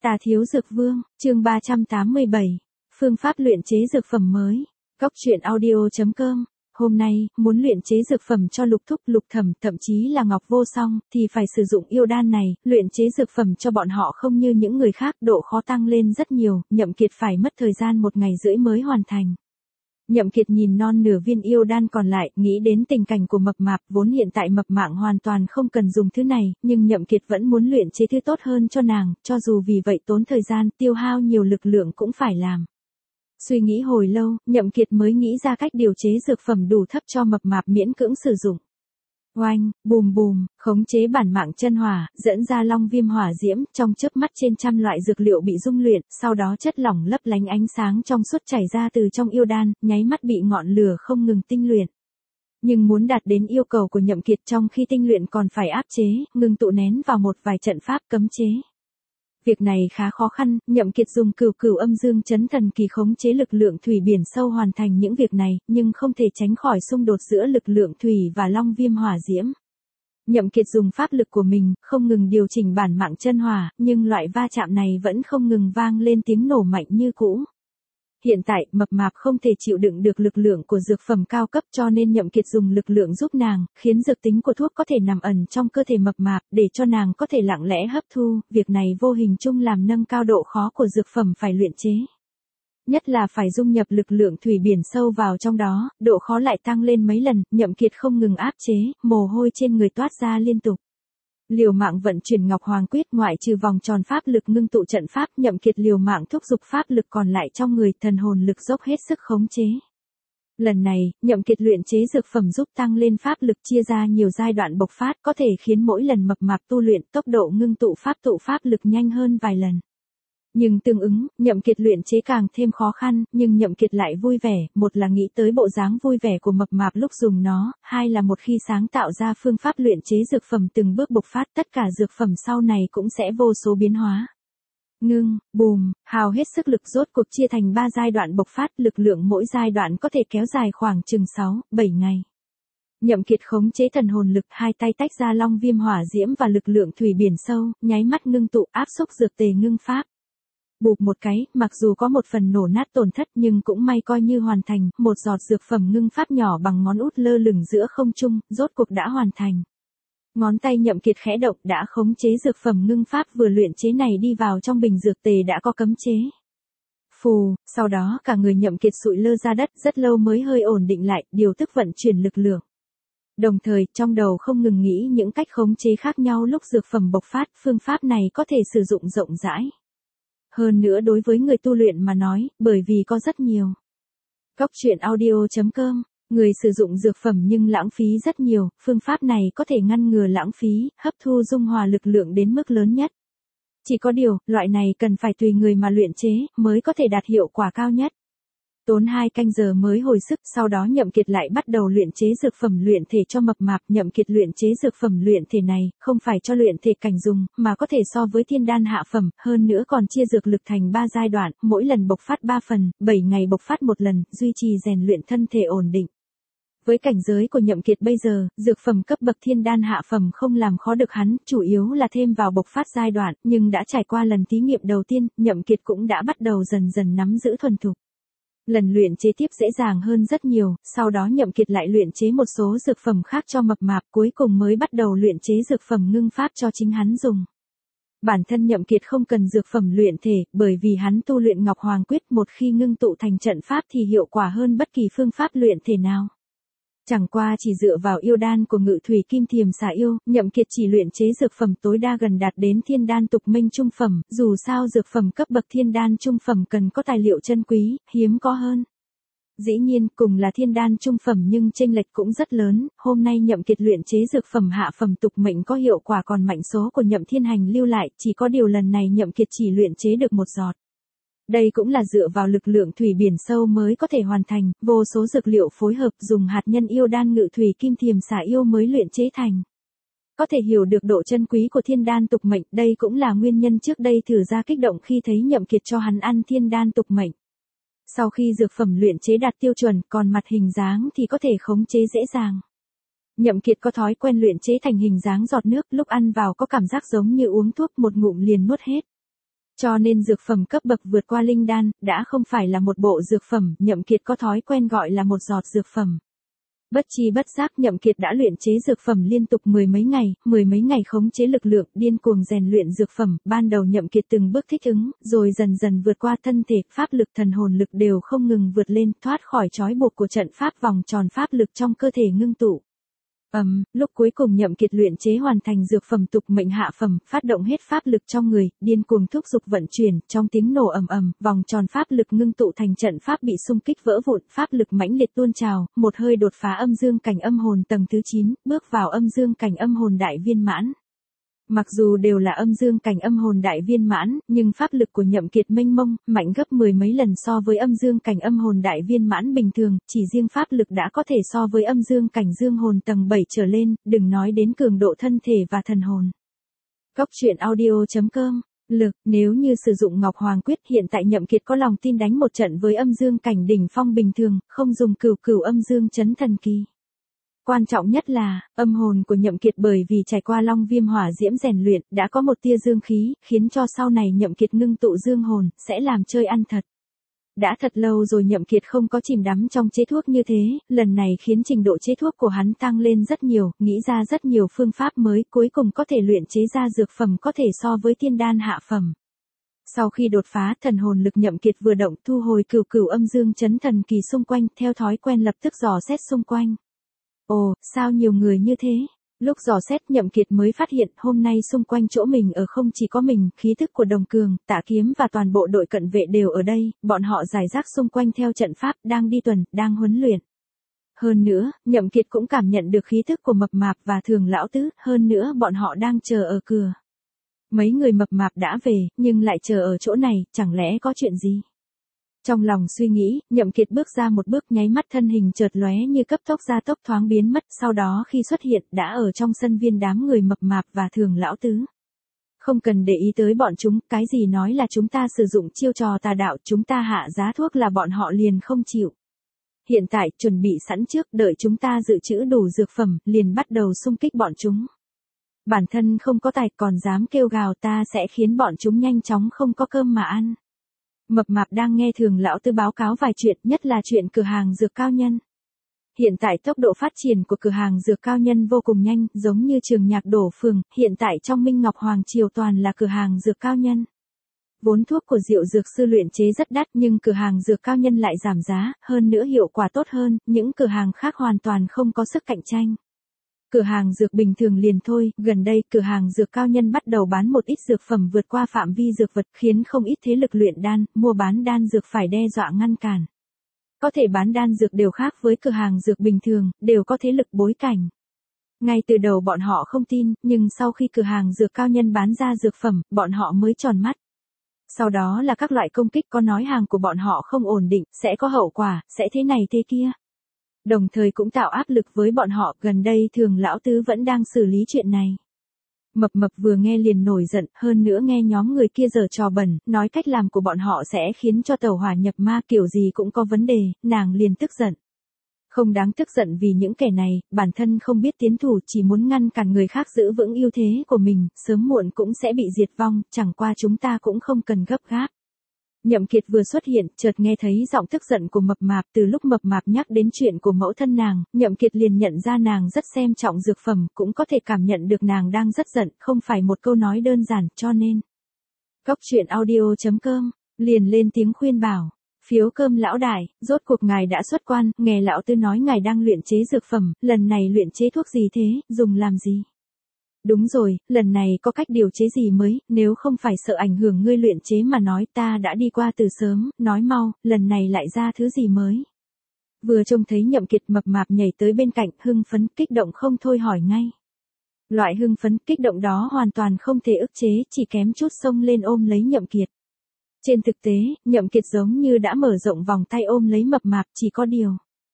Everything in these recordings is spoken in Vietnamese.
Tà Thiếu Dược Vương, chương 387. Phương pháp luyện chế dược phẩm mới. Cóc truyện audio.com. Hôm nay, muốn luyện chế dược phẩm cho Lục Thúc, Lục Thẩm, thậm chí là Ngọc Vô Song, thì phải sử dụng yêu đan này, luyện chế dược phẩm cho bọn họ không như những người khác, độ khó tăng lên rất nhiều, Nhậm Kiệt phải mất thời gian 1 ngày rưỡi mới hoàn thành. Nhậm Kiệt nhìn non nửa viên yêu đan còn lại, nghĩ đến tình cảnh của Mập Mạp, vốn hiện tại Mập Mạng hoàn toàn không cần dùng thứ này, nhưng Nhậm Kiệt vẫn muốn luyện chế thứ tốt hơn cho nàng, cho dù vì vậy tốn thời gian, tiêu hao nhiều lực lượng cũng phải làm. Suy nghĩ hồi lâu, Nhậm Kiệt mới nghĩ ra cách điều chế dược phẩm đủ thấp cho Mập Mạp miễn cưỡng sử dụng. Oanh, bùm bùm, khống chế bản mạng chân hỏa, dẫn ra long viêm hỏa diễm, trong chớp mắt trên trăm loại dược liệu bị dung luyện, sau đó chất lỏng lấp lánh ánh sáng trong suốt chảy ra từ trong yêu đan, nháy mắt bị ngọn lửa không ngừng tinh luyện. Nhưng muốn đạt đến yêu cầu của Nhậm Kiệt trong khi tinh luyện còn phải áp chế, ngừng tụ nén vào một vài trận pháp cấm chế. Việc này khá khó khăn, Nhậm Kiệt dùng cửu âm dương chấn thần kỳ khống chế lực lượng thủy biển sâu hoàn thành những việc này, nhưng không thể tránh khỏi xung đột giữa lực lượng thủy và long viêm hỏa diễm. Nhậm Kiệt dùng pháp lực của mình, không ngừng điều chỉnh bản mạng chân hỏa, nhưng loại va chạm này vẫn không ngừng vang lên tiếng nổ mạnh như cũ. Hiện tại, Mập Mạp không thể chịu đựng được lực lượng của dược phẩm cao cấp cho nên Nhậm Kiệt dùng lực lượng giúp nàng, khiến dược tính của thuốc có thể nằm ẩn trong cơ thể Mập Mạp, để cho nàng có thể lặng lẽ hấp thu, việc này vô hình chung làm nâng cao độ khó của dược phẩm phải luyện chế. Nhất là phải dung nhập lực lượng thủy biển sâu vào trong đó, độ khó lại tăng lên mấy lần, Nhậm Kiệt không ngừng áp chế, mồ hôi trên người toát ra liên tục. Liều mạng vận chuyển Ngọc Hoàng Quyết, ngoại trừ vòng tròn pháp lực ngưng tụ trận pháp, Nhậm Kiệt liều mạng thúc giục pháp lực còn lại trong người, thần hồn lực dốc hết sức khống chế. Lần này, Nhậm Kiệt luyện chế dược phẩm giúp tăng lên pháp lực chia ra nhiều giai đoạn bộc phát, có thể khiến mỗi lần Mập Mạp tu luyện tốc độ ngưng tụ pháp lực nhanh hơn vài lần. Nhưng tương ứng, Nhậm Kiệt luyện chế càng thêm khó khăn, nhưng Nhậm Kiệt lại vui vẻ, một là nghĩ tới bộ dáng vui vẻ của Mập Mạp lúc dùng nó, hai là một khi sáng tạo ra phương pháp luyện chế dược phẩm từng bước bộc phát, tất cả dược phẩm sau này cũng sẽ vô số biến hóa. Ngưng, bùm, hào hết sức lực rốt cuộc chia thành 3 giai đoạn bộc phát, lực lượng mỗi giai đoạn có thể kéo dài khoảng chừng 6-7 ngày. Nhậm Kiệt khống chế thần hồn lực, hai tay tách ra long viêm hỏa diễm và lực lượng thủy biển sâu, nháy mắt ngưng tụ áp xúc dược tề ngưng pháp. Bụp một cái, mặc dù có một phần nổ nát tổn thất nhưng cũng may coi như hoàn thành, một giọt dược phẩm ngưng pháp nhỏ bằng ngón út lơ lửng giữa không trung, rốt cuộc đã hoàn thành. Ngón tay Nhậm Kiệt khẽ động đã khống chế dược phẩm ngưng pháp vừa luyện chế này đi vào trong bình dược tề đã có cấm chế. Phù, sau đó cả người Nhậm Kiệt sụi lơ ra đất rất lâu mới hơi ổn định lại, điều tức vận chuyển lực lượng. Đồng thời, trong đầu không ngừng nghĩ những cách khống chế khác nhau lúc dược phẩm bộc phát, phương pháp này có thể sử dụng rộng rãi. Hơn nữa đối với người tu luyện mà nói, bởi vì có rất nhiều. Cóc truyện audio.com. Người sử dụng dược phẩm nhưng lãng phí rất nhiều, phương pháp này có thể ngăn ngừa lãng phí, hấp thu dung hòa lực lượng đến mức lớn nhất. Chỉ có điều, loại này cần phải tùy người mà luyện chế, mới có thể đạt hiệu quả cao nhất. Tốn 2 canh giờ mới hồi sức, sau đó Nhậm Kiệt lại bắt đầu luyện chế dược phẩm luyện thể cho Mập Mạp. Nhậm Kiệt luyện chế dược phẩm luyện thể này, không phải cho luyện thể cảnh dùng, mà có thể so với thiên đan hạ phẩm, hơn nữa còn chia dược lực thành 3 giai đoạn, mỗi lần bộc phát 3 phần, 7 ngày bộc phát 1 lần, duy trì rèn luyện thân thể ổn định. Với cảnh giới của Nhậm Kiệt bây giờ, dược phẩm cấp bậc thiên đan hạ phẩm không làm khó được hắn, chủ yếu là thêm vào bộc phát giai đoạn, nhưng đã trải qua lần thí nghiệm đầu tiên, Nhậm Kiệt cũng đã bắt đầu dần dần nắm giữ thuần thục. Lần luyện chế tiếp dễ dàng hơn rất nhiều, sau đó Nhậm Kiệt lại luyện chế một số dược phẩm khác cho Mập Mạp, cuối cùng mới bắt đầu luyện chế dược phẩm ngưng pháp cho chính hắn dùng. Bản thân Nhậm Kiệt không cần dược phẩm luyện thể, bởi vì hắn tu luyện Ngọc Hoàng Quyết, một khi ngưng tụ thành trận pháp thì hiệu quả hơn bất kỳ phương pháp luyện thể nào. Chẳng qua chỉ dựa vào yêu đan của Ngự Thủy Kim Thiềm Xà Yêu, Nhậm Kiệt chỉ luyện chế dược phẩm tối đa gần đạt đến thiên đan tục minh trung phẩm, dù sao dược phẩm cấp bậc thiên đan trung phẩm cần có tài liệu chân quý, hiếm có hơn. Dĩ nhiên, cùng là thiên đan trung phẩm nhưng chênh lệch cũng rất lớn, hôm nay Nhậm Kiệt luyện chế dược phẩm hạ phẩm tục mệnh có hiệu quả còn mạnh số của Nhậm Thiên Hành lưu lại, chỉ có điều lần này Nhậm Kiệt chỉ luyện chế được 1 giọt. Đây cũng là dựa vào lực lượng thủy biển sâu mới có thể hoàn thành, vô số dược liệu phối hợp dùng hạt nhân yêu đan Ngự Thủy Kim Thiềm Xà Yêu mới luyện chế thành. Có thể hiểu được độ chân quý của thiên đan tục mệnh, đây cũng là nguyên nhân trước đây Thử Gia kích động khi thấy Nhậm Kiệt cho hắn ăn thiên đan tục mệnh. Sau khi dược phẩm luyện chế đạt tiêu chuẩn, còn mặt hình dáng thì có thể khống chế dễ dàng. Nhậm Kiệt có thói quen luyện chế thành hình dáng giọt nước, lúc ăn vào có cảm giác giống như uống thuốc, một ngụm liền nuốt hết. Cho nên dược phẩm cấp bậc vượt qua linh đan, đã không phải là một bộ dược phẩm, Nhậm Kiệt có thói quen gọi là một giọt dược phẩm. Bất chi bất giác Nhậm Kiệt đã luyện chế dược phẩm liên tục mười mấy ngày khống chế lực lượng, điên cuồng rèn luyện dược phẩm, ban đầu Nhậm Kiệt từng bước thích ứng, rồi dần dần vượt qua thân thể, pháp lực thần hồn lực đều không ngừng vượt lên, thoát khỏi trói buộc của trận pháp vòng tròn pháp lực trong cơ thể ngưng tụ. Lúc cuối cùng Nhậm Kiệt luyện chế hoàn thành dược phẩm tục mệnh hạ phẩm, phát động hết pháp lực trong người, điên cuồng thúc giục vận chuyển, trong tiếng nổ ầm ầm, vòng tròn pháp lực ngưng tụ thành trận pháp bị xung kích vỡ vụn, pháp lực mãnh liệt tuôn trào, một hơi đột phá âm dương cảnh âm hồn tầng thứ 9, bước vào âm dương cảnh âm hồn đại viên mãn. Mặc dù đều là âm dương cảnh âm hồn đại viên mãn, nhưng pháp lực của Nhậm Kiệt mênh mông, mạnh gấp mười mấy lần so với âm dương cảnh âm hồn đại viên mãn bình thường, chỉ riêng pháp lực đã có thể so với âm dương cảnh dương hồn tầng 7 trở lên, đừng nói đến cường độ thân thể và thần hồn. Cốc truyện audio.com Lực, nếu như sử dụng Ngọc Hoàng Quyết hiện tại Nhậm Kiệt có lòng tin đánh một trận với âm dương cảnh đỉnh phong bình thường, không dùng cửu âm dương chấn thần kỳ. Quan trọng nhất là, âm hồn của Nhậm Kiệt bởi vì trải qua long viêm hỏa diễm rèn luyện, đã có một tia dương khí, khiến cho sau này Nhậm Kiệt ngưng tụ dương hồn, sẽ làm chơi ăn thật. Đã thật lâu rồi Nhậm Kiệt không có chìm đắm trong chế thuốc như thế, lần này khiến trình độ chế thuốc của hắn tăng lên rất nhiều, nghĩ ra rất nhiều phương pháp mới, cuối cùng có thể luyện chế ra dược phẩm có thể so với thiên đan hạ phẩm. Sau khi đột phá, thần hồn lực Nhậm Kiệt vừa động, thu hồi cửu âm dương chấn thần kỳ xung quanh, theo thói quen lập tức dò xét xung quanh. Ồ, sao nhiều người như thế? Lúc dò xét Nhậm Kiệt mới phát hiện hôm nay xung quanh chỗ mình ở không chỉ có mình, khí thức của Đồng Cường, Tạ Kiếm và toàn bộ đội cận vệ đều ở đây, bọn họ rải rác xung quanh theo trận pháp, đang đi tuần, đang huấn luyện. Hơn nữa, Nhậm Kiệt cũng cảm nhận được khí thức của Mập Mạp và Thường Lão Tứ, hơn nữa bọn họ đang chờ ở cửa. Mấy người Mập Mạp đã về, nhưng lại chờ ở chỗ này, chẳng lẽ có chuyện gì? Trong lòng suy nghĩ, Nhậm Kiệt bước ra một bước, nháy mắt thân hình chợt lóe như cấp tốc gia tốc thoáng biến mất, sau đó khi xuất hiện đã ở trong sân viên đám người Mập Mạp và Thường Lão Tứ. Không cần để ý tới bọn chúng, cái gì nói là chúng ta sử dụng chiêu trò tà đạo, chúng ta hạ giá thuốc là bọn họ liền không chịu. Hiện tại, chuẩn bị sẵn trước, đợi chúng ta dự trữ đủ dược phẩm, liền bắt đầu xung kích bọn chúng. Bản thân không có tài còn dám kêu gào, ta sẽ khiến bọn chúng nhanh chóng không có cơm mà ăn. Mập Mạp đang nghe Thường Lão Tứ báo cáo vài chuyện, nhất là chuyện cửa hàng dược cao nhân. Hiện tại tốc độ phát triển của cửa hàng dược cao nhân vô cùng nhanh, giống như Trường Nhạc Đổ Phường, hiện tại trong Minh Ngọc Hoàng Triều toàn là cửa hàng dược cao nhân. Vốn thuốc của Diệu Dược Sư luyện chế rất đắt nhưng cửa hàng dược cao nhân lại giảm giá, hơn nữa hiệu quả tốt hơn, những cửa hàng khác hoàn toàn không có sức cạnh tranh. Cửa hàng dược bình thường liền thôi, gần đây cửa hàng dược cao nhân bắt đầu bán một ít dược phẩm vượt qua phạm vi dược vật, khiến không ít thế lực luyện đan, mua bán đan dược phải đe dọa ngăn cản. Có thể bán đan dược đều khác với cửa hàng dược bình thường, đều có thế lực bối cảnh. Ngay từ đầu bọn họ không tin, nhưng sau khi cửa hàng dược cao nhân bán ra dược phẩm, bọn họ mới tròn mắt. Sau đó là các loại công kích có nói hàng của bọn họ không ổn định, sẽ có hậu quả, sẽ thế này thế kia. Đồng thời cũng tạo áp lực với bọn họ, gần đây Thường Lão Tứ vẫn đang xử lý chuyện này. Mập Mập vừa nghe liền nổi giận, hơn nữa nghe nhóm người kia giở trò bẩn, nói cách làm của bọn họ sẽ khiến cho tàu hỏa nhập ma, kiểu gì cũng có vấn đề, nàng liền tức giận. Không đáng tức giận vì những kẻ này, bản thân không biết tiến thủ, chỉ muốn ngăn cản người khác giữ vững ưu thế của mình, sớm muộn cũng sẽ bị diệt vong, chẳng qua chúng ta cũng không cần gấp gáp. Nhậm Kiệt vừa xuất hiện, chợt nghe thấy giọng tức giận của Mập Mạp, từ lúc Mập Mạp nhắc đến chuyện của mẫu thân nàng, Nhậm Kiệt liền nhận ra nàng rất xem trọng dược phẩm, cũng có thể cảm nhận được nàng đang rất giận, không phải một câu nói đơn giản, cho nên. Cốc truyện audio.com, liền lên tiếng khuyên bảo. Phiếu cơm lão đại, rốt cuộc ngài đã xuất quan, nghe lão Tư nói ngài đang luyện chế dược phẩm, lần này luyện chế thuốc gì thế, dùng làm gì? Đúng rồi, lần này có cách điều chế gì mới, nếu không phải sợ ảnh hưởng ngươi luyện chế mà nói ta đã đi qua từ sớm, nói mau, lần này lại ra thứ gì mới. Vừa trông thấy Nhậm Kiệt Mập Mạp nhảy tới bên cạnh, hưng phấn, kích động không thôi hỏi ngay. Loại hưng phấn, kích động đó hoàn toàn không thể ức chế, chỉ kém chút xông lên ôm lấy Nhậm Kiệt. Trên thực tế, Nhậm Kiệt giống như đã mở rộng vòng tay ôm lấy Mập Mạp, chỉ có điều.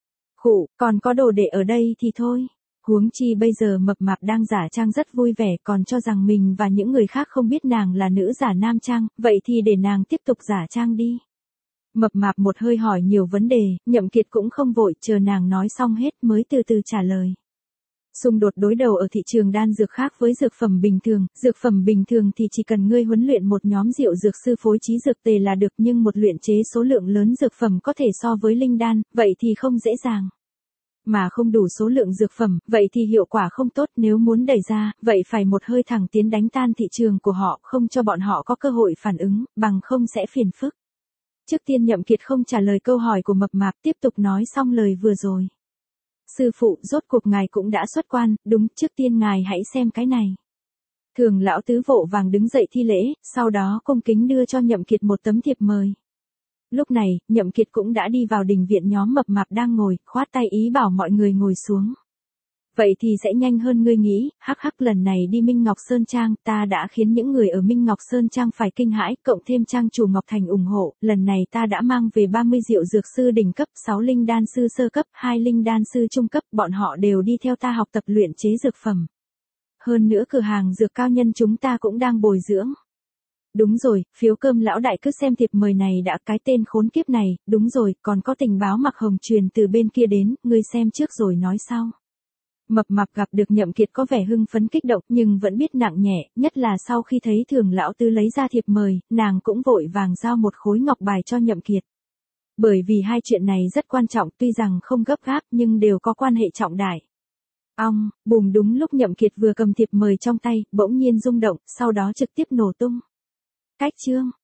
Khụ, còn có đồ để ở đây thì thôi. Huống chi bây giờ Mập Mạp đang giả trang rất vui vẻ, còn cho rằng mình và những người khác không biết nàng là nữ giả nam trang, vậy thì để nàng tiếp tục giả trang đi. Mập Mạp một hơi hỏi nhiều vấn đề, Nhậm Kiệt cũng không vội, chờ nàng nói xong hết mới từ từ trả lời. Xung đột đối đầu ở thị trường đan dược khác với dược phẩm bình thường thì chỉ cần ngươi huấn luyện một nhóm diệu dược sư phối trí dược tề là được, nhưng một luyện chế số lượng lớn dược phẩm có thể so với linh đan, vậy thì không dễ dàng. Mà không đủ số lượng dược phẩm, vậy thì hiệu quả không tốt, nếu muốn đẩy ra, vậy phải một hơi thẳng tiến đánh tan thị trường của họ, không cho bọn họ có cơ hội phản ứng, bằng không sẽ phiền phức. Trước tiên Nhậm Kiệt không trả lời câu hỏi của Mập Mạp, tiếp tục nói xong lời vừa rồi. Sư phụ, rốt cuộc ngài cũng đã xuất quan, đúng, trước tiên ngài hãy xem cái này. Thường lão tứ vội vàng đứng dậy thi lễ, sau đó cung kính đưa cho Nhậm Kiệt một tấm thiệp mời. Lúc này, Nhậm Kiệt cũng đã đi vào đình viện, nhóm Mập Mạp đang ngồi, khoát tay ý bảo mọi người ngồi xuống. Vậy thì sẽ nhanh hơn ngươi nghĩ, hắc hắc, lần này đi Minh Ngọc Sơn Trang, ta đã khiến những người ở Minh Ngọc Sơn Trang phải kinh hãi, cộng thêm trang chủ Ngọc Thành ủng hộ, lần này ta đã mang về 30 diệu dược sư đỉnh cấp, 6 linh đan sư sơ cấp, 2 linh đan sư trung cấp, bọn họ đều đi theo ta học tập luyện chế dược phẩm. Hơn nữa cửa hàng dược cao nhân chúng ta cũng đang bồi dưỡng. Đúng rồi, Phiếu Cơm lão đại cứ xem thiệp mời này đã, cái tên khốn kiếp này, đúng rồi, còn có tình báo Mặc Hồng truyền từ bên kia đến, ngươi xem trước rồi nói sau. Mập Mạp gặp được Nhậm Kiệt có vẻ hưng phấn kích động, nhưng vẫn biết nặng nhẹ, nhất là sau khi thấy Thường lão tứ lấy ra thiệp mời, nàng cũng vội vàng giao một khối ngọc bài cho Nhậm Kiệt. Bởi vì hai chuyện này rất quan trọng, tuy rằng không gấp gáp nhưng đều có quan hệ trọng đại. Ong, bùm, đúng lúc Nhậm Kiệt vừa cầm thiệp mời trong tay, bỗng nhiên rung động, sau đó trực tiếp nổ tung. Cách chương